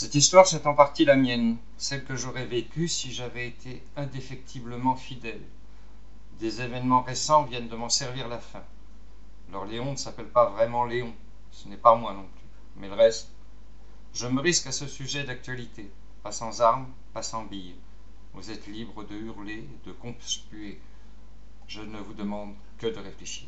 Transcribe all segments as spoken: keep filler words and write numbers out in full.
Cette histoire, c'est en partie la mienne, celle que j'aurais vécue si j'avais été indéfectiblement fidèle. Des événements récents viennent de m'en servir la fin. Alors Léon ne s'appelle pas vraiment Léon, ce n'est pas moi non plus, mais le reste. Je me risque à ce sujet d'actualité, pas sans armes, pas sans billes. Vous êtes libre de hurler, de conspuer. Je ne vous demande que de réfléchir.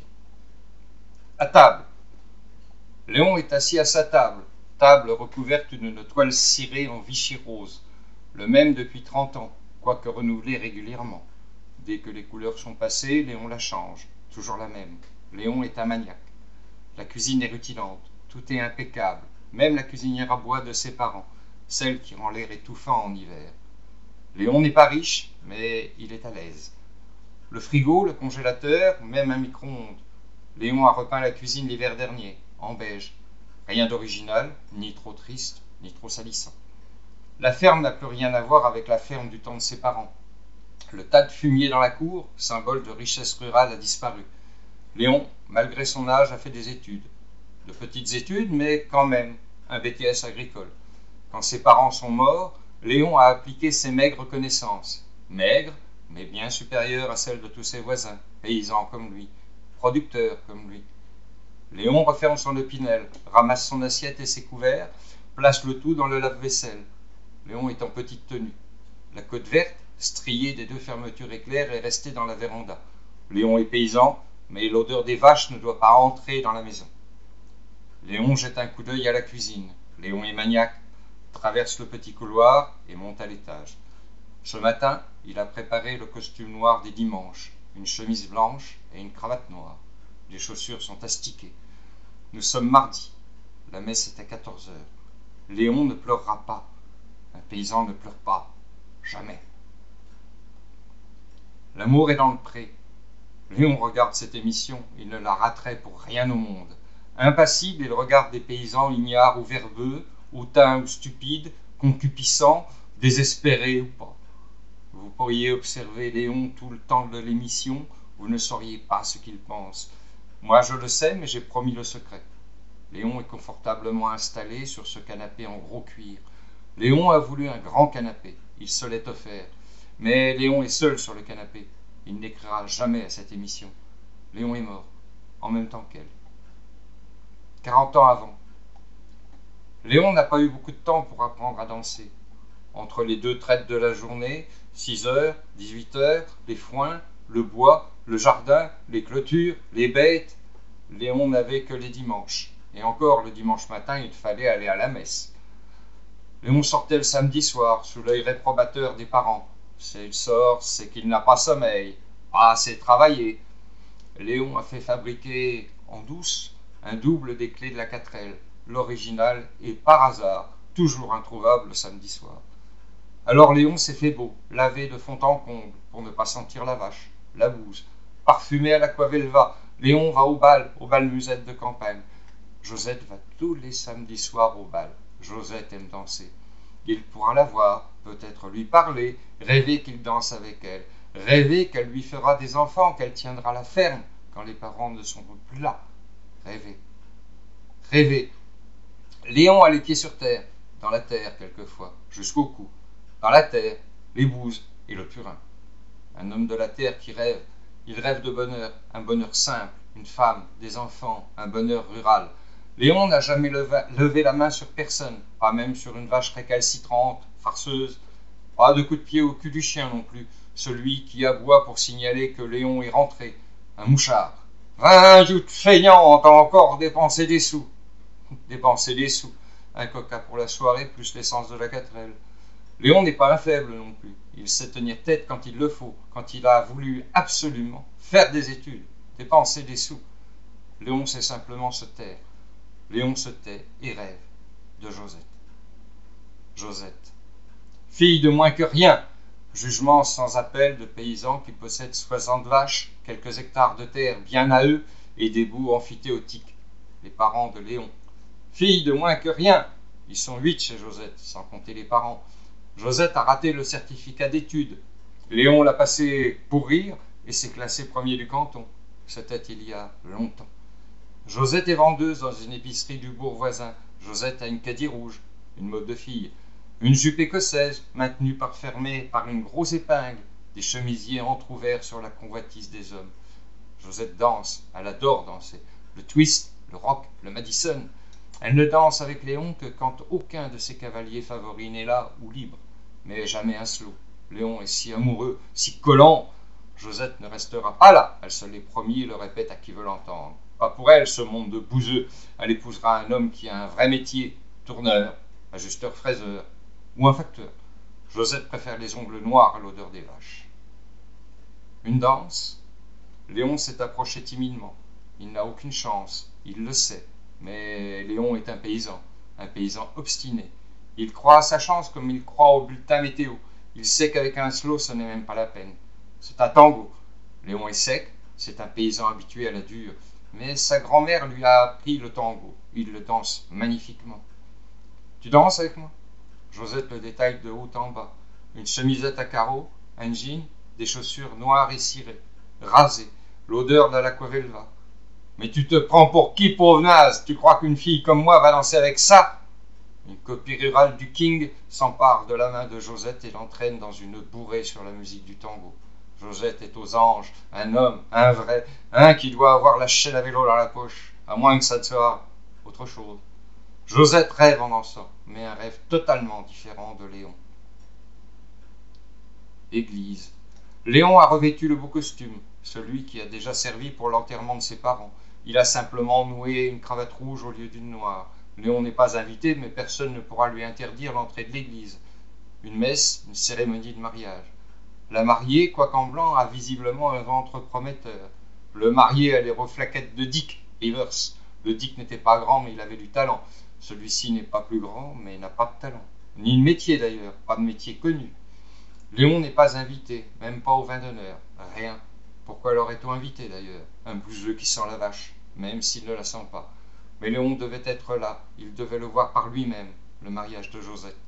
À table. Léon est assis à sa table, table recouverte d'une toile cirée en Vichy rose, le même depuis trente ans, quoique renouvelé régulièrement. Dès que les couleurs sont passées, Léon la change, toujours la même. Léon est un maniaque. La cuisine est rutilante, tout est impeccable, même la cuisinière à bois de ses parents, celle qui rend l'air étouffant en hiver. Léon n'est pas riche, mais il est à l'aise. Le frigo, le congélateur, même un micro-ondes. Léon a repeint la cuisine l'hiver dernier, en beige. Rien d'original, ni trop triste, ni trop salissant. La ferme n'a plus rien à voir avec la ferme du temps de ses parents. Le tas de fumier dans la cour, symbole de richesse rurale, a disparu. Léon, malgré son âge, a fait des études. De petites études, mais quand même, un B T S agricole. Quand ses parents sont morts, Léon a appliqué ses maigres connaissances. Maigres, mais bien supérieures à celles de tous ses voisins, paysans comme lui, producteurs comme lui. Léon referme son opinel, ramasse son assiette et ses couverts, place le tout dans le lave-vaisselle. Léon est en petite tenue. La côte verte, striée des deux fermetures éclairs, est restée dans la véranda. Léon est paysan, mais l'odeur des vaches ne doit pas entrer dans la maison. Léon jette un coup d'œil à la cuisine. Léon est maniaque, traverse le petit couloir et monte à l'étage. Ce matin, il a préparé le costume noir des dimanches, une chemise blanche et une cravate noire. Les chaussures sont astiquées. Nous sommes mardi. La messe est à quatorze heures. Léon ne pleurera pas. Un paysan ne pleure pas. Jamais. L'amour est dans le pré. Léon regarde cette émission. Il ne la raterait pour rien au monde. Impassible, il regarde des paysans ignares ou verbeux, hautains ou stupides, concupiscents, désespérés ou pas. Vous pourriez observer Léon tout le temps de l'émission, vous ne sauriez pas ce qu'il pense. Moi je le sais, mais j'ai promis le secret. Léon est confortablement installé sur ce canapé en gros cuir. Léon a voulu un grand canapé, il se l'est offert. Mais Léon est seul sur le canapé. Il n'écrira jamais à cette émission. Léon est mort, en même temps qu'elle. Quarante ans avant. Léon n'a pas eu beaucoup de temps pour apprendre à danser. Entre les deux traites de la journée, six heures, dix-huit heures, les foins, le bois, le jardin, les clôtures, les bêtes, Léon n'avait que les dimanches. Et encore, le dimanche matin, il fallait aller à la messe. Léon sortait le samedi soir, sous l'œil réprobateur des parents. S'il sort, c'est qu'il n'a pas sommeil, pas assez travaillé. Léon a fait fabriquer en douce un double des clés de la quatrelle, l'original et par hasard, toujours introuvable le samedi soir. Alors Léon s'est fait beau, lavé de fond en comble, pour ne pas sentir la vache, la bouse, parfumé à l'aquavelva. Léon va au bal, au bal musette de campagne. Josette va tous les samedis soirs au bal. Josette aime danser. Il pourra la voir, peut-être lui parler, rêver qu'il danse avec elle, rêver qu'elle lui fera des enfants, qu'elle tiendra la ferme quand les parents ne sont plus là. Rêver. Rêver. Léon a les pieds sur terre, dans la terre quelquefois, jusqu'au cou. Dans la terre, les bouses et le purin. Un homme de la terre qui rêve, il rêve de bonheur, un bonheur simple, une femme, des enfants, un bonheur rural. Léon n'a jamais levé la main sur personne, pas même sur une vache récalcitrante, farceuse. Pas de coup de pied au cul du chien non plus, celui qui aboie pour signaler que Léon est rentré. Un mouchard. Vingt joutes feignantes, t'as encore dépensé des sous. Dépenser des sous. Un coca pour la soirée, plus l'essence de la quatrelle. Léon n'est pas un faible non plus. Il sait tenir tête quand il le faut, quand il a voulu absolument faire des études, dépenser des sous. Léon sait simplement se taire. Léon se tait et rêve de Josette. Josette. Fille de moins que rien. Jugement sans appel de paysans qui possèdent soixante vaches, quelques hectares de terre bien à eux et des bouts amphithéotiques. Les parents de Léon. Fille de moins que rien. Ils sont huit chez Josette, sans compter les parents. Josette a raté le certificat d'études. Léon l'a passé pour rire et s'est classé premier du canton. C'était il y a longtemps. Josette est vendeuse dans une épicerie du bourg voisin. Josette a une caddie rouge, une mode de fille. Une jupe écossaise, maintenue par fermée par une grosse épingle, des chemisiers entr'ouverts sur la convoitise des hommes. Josette danse, elle adore danser. Le twist, le rock, le Madison. Elle ne danse avec Léon que quand aucun de ses cavaliers favoris n'est là ou libre, mais jamais un slow. Léon est si amoureux, si collant. Josette ne restera pas là, elle se l'est promis et le répète à qui veut l'entendre. Pas pour elle, ce monde de bouseux. Elle épousera un homme qui a un vrai métier, tourneur, ajusteur fraiseur ou un facteur. Josette préfère les ongles noirs à l'odeur des vaches. Une danse. Léon s'est approché timidement. Il n'a aucune chance, il le sait. Mais Léon est un paysan, un paysan obstiné. Il croit à sa chance comme il croit au bulletin météo. Il sait qu'avec un slow, ce n'est même pas la peine. C'est un tango. Léon est sec, c'est un paysan habitué à la dure. Mais sa grand-mère lui a appris le tango. Il le danse magnifiquement. Tu danses avec moi ? Josette le détaille de haut en bas. Une chemisette à carreaux, un jean, des chaussures noires et cirées, rasées, l'odeur de l'aquavelva. Mais tu te prends pour qui, pauvre naze ? Tu crois qu'une fille comme moi va danser avec ça ? Une copie rurale du King s'empare de la main de Josette et l'entraîne dans une bourrée sur la musique du tango. Josette est aux anges, un homme, un vrai, un qui doit avoir la chaîne à vélo dans la poche, à moins que ça ne soit autre chose. Josette rêve en dansant, mais un rêve totalement différent de Léon. Église. Léon a revêtu le beau costume, celui qui a déjà servi pour l'enterrement de ses parents. Il a simplement noué une cravate rouge au lieu d'une noire. Léon n'est pas invité, mais personne ne pourra lui interdire l'entrée de l'église. Une messe, une cérémonie de mariage. La mariée, quoiqu'en blanc, a visiblement un ventre prometteur. Le marié a les reflaquettes de Dick Rivers. Le Dick n'était pas grand, mais il avait du talent. Celui-ci n'est pas plus grand, mais n'a pas de talent. Ni de métier d'ailleurs, pas de métier connu. Léon n'est pas invité, même pas au vin d'honneur. Rien. Pourquoi l'aurait-on invité d'ailleurs ? Un bouseux qui sent la vache, même s'il ne la sent pas. Mais Léon devait être là, il devait le voir par lui-même, le mariage de Josette.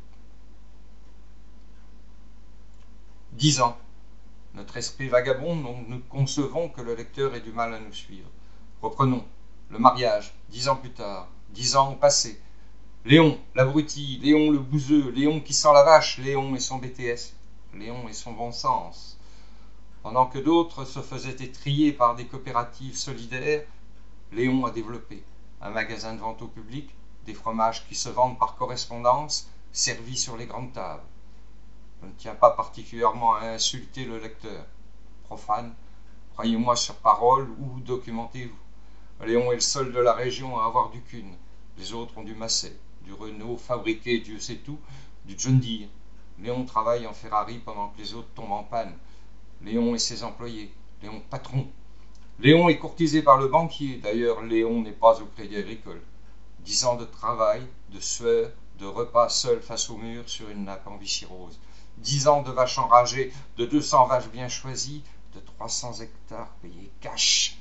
Dix ans. Notre esprit vagabonde, dont nous concevons que le lecteur ait du mal à nous suivre. Reprenons. Le mariage, dix ans plus tard, dix ans ont passé. Léon, l'abruti, Léon le bouseux, Léon qui sent la vache, Léon et son B T S, Léon et son bon sens. Pendant que d'autres se faisaient étriller par des coopératives solidaires, Léon a développé un magasin de vente au public, des fromages qui se vendent par correspondance, servis sur les grandes tables. Je ne tiens pas particulièrement à insulter le lecteur. Profane, croyez-moi sur parole ou documentez-vous. Léon est le seul de la région à avoir du Kuhn. Les autres ont du Massey, du Renault fabriqué Dieu sait où, du John Deere. Léon travaille en Ferrari pendant que les autres tombent en panne. Léon et ses employés. Léon patron. Léon est courtisé par le banquier. D'ailleurs, Léon n'est pas au Crédit Agricole. Dix ans de travail, de sueur, de repas seul face au mur sur une nappe en Vichy rose. Dix ans de vaches enragées, de deux cents vaches bien choisies, de trois cents hectares payés cash.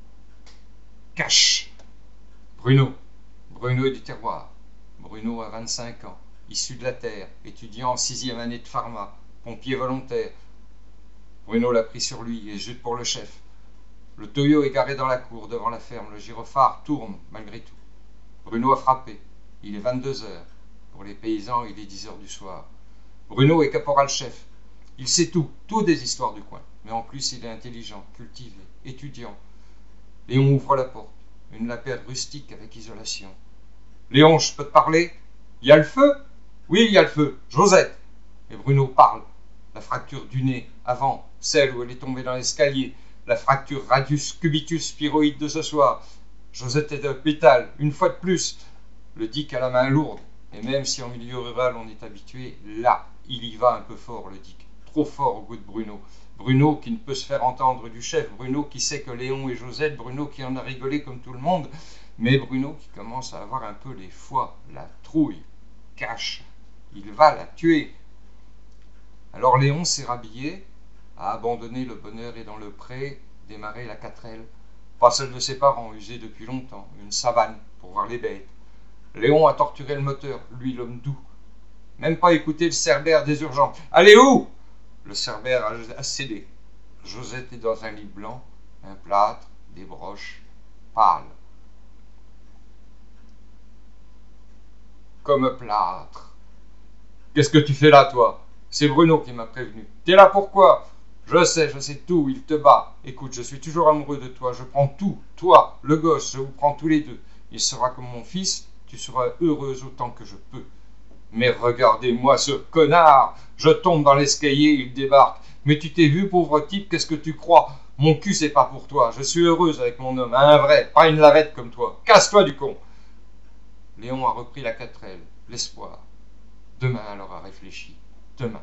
Cash. Bruno. Bruno est du terroir. Bruno a vingt-cinq ans, issu de la terre, étudiant en sixième année de pharma, pompier volontaire. Bruno l'a pris sur lui et jute pour le chef. Le Toyo est garé dans la cour devant la ferme, le gyrophare tourne malgré tout. Bruno a frappé, il est vingt-deux heures. Pour les paysans, il est dix heures du soir. Bruno est caporal-chef. Il sait tout, tout des histoires du coin. Mais en plus, il est intelligent, cultivé, étudiant. Léon ouvre la porte, une lapère rustique avec isolation. Léon, je peux te parler ? Il y a le feu ? Oui, il y a le feu. Josette. Et Bruno parle. La fracture du nez, avant, celle où elle est tombée dans l'escalier. La fracture radius cubitus spyroïde de ce soir. Josette est à l'hôpital, une fois de plus. Le Dick a la main lourde. Et même si en milieu rural on est habitué, là, il y va un peu fort, le Dick. Trop fort au goût de Bruno. Bruno qui ne peut se faire entendre du chef. Bruno qui sait que Léon et Josette. Bruno qui en a rigolé comme tout le monde. Mais Bruno qui commence à avoir un peu les foies, la trouille, cache. Il va la tuer. Alors Léon s'est rhabillé, a abandonné le bonheur et dans le pré, démarré la quatrelle. Pas celle de ses parents, usée depuis longtemps, une savane pour voir les bêtes. Léon a torturé le moteur, lui l'homme doux. Même pas écouté le cerbère des urgences. Allez où ? Le cerbère a cédé. Josette est dans un lit blanc, un plâtre, des broches, pâle. Comme plâtre. Qu'est-ce que tu fais là, toi? C'est Bruno qui m'a prévenu. T'es là pourquoi? Je sais, je sais tout, il te bat. Écoute, je suis toujours amoureux de toi, je prends tout. Toi, le gosse, je vous prends tous les deux. Il sera comme mon fils, tu seras heureuse autant que je peux. Mais regardez-moi ce connard! Je tombe dans l'escalier, il débarque. Mais tu t'es vu, pauvre type, qu'est-ce que tu crois? Mon cul, c'est pas pour toi. Je suis heureuse avec mon homme, un vrai, pas une lavette comme toi. Casse-toi du con! Léon a repris la quatrelle, l'espoir. Demain, elle aura réfléchi. Demain.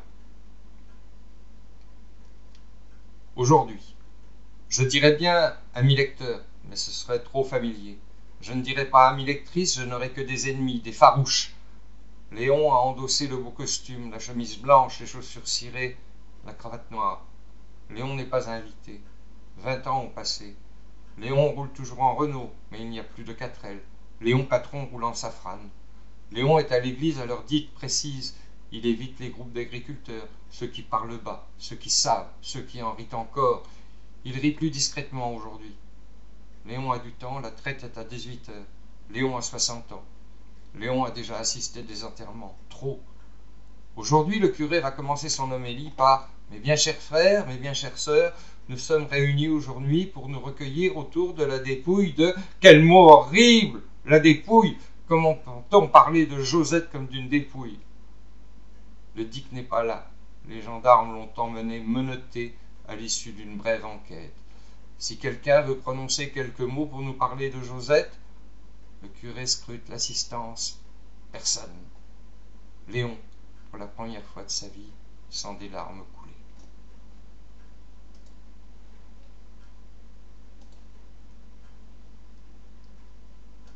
Aujourd'hui. Je dirais bien ami lecteur, mais ce serait trop familier. Je ne dirais pas ami lectrice, je n'aurais que des ennemis, des farouches. Léon a endossé le beau costume, la chemise blanche, les chaussures cirées, la cravate noire. Léon n'est pas invité. Vingt ans ont passé. Léon roule toujours en Renault, mais il n'y a plus de quatrelle. Léon patron roule en safrane. Léon est à l'église à l'heure dite précise. Il évite les groupes d'agriculteurs, ceux qui parlent bas, ceux qui savent, ceux qui en rient encore. Il rit plus discrètement aujourd'hui. Léon a du temps, la traite est à dix-huit heures. Léon a soixante ans. Léon a déjà assisté des enterrements, trop. Aujourd'hui, le curé va commencer son homélie par « Mes bien chers frères, mes bien chères sœurs, nous sommes réunis aujourd'hui pour nous recueillir autour de la dépouille de... » Quel mot horrible! La dépouille! Comment peut-on parler de Josette comme d'une dépouille? Le Dick n'est pas là. Les gendarmes l'ont emmené menotté à l'issue d'une brève enquête. Si quelqu'un veut prononcer quelques mots pour nous parler de Josette, le curé scrute l'assistance. Personne. Léon, pour la première fois de sa vie, sent des larmes couler.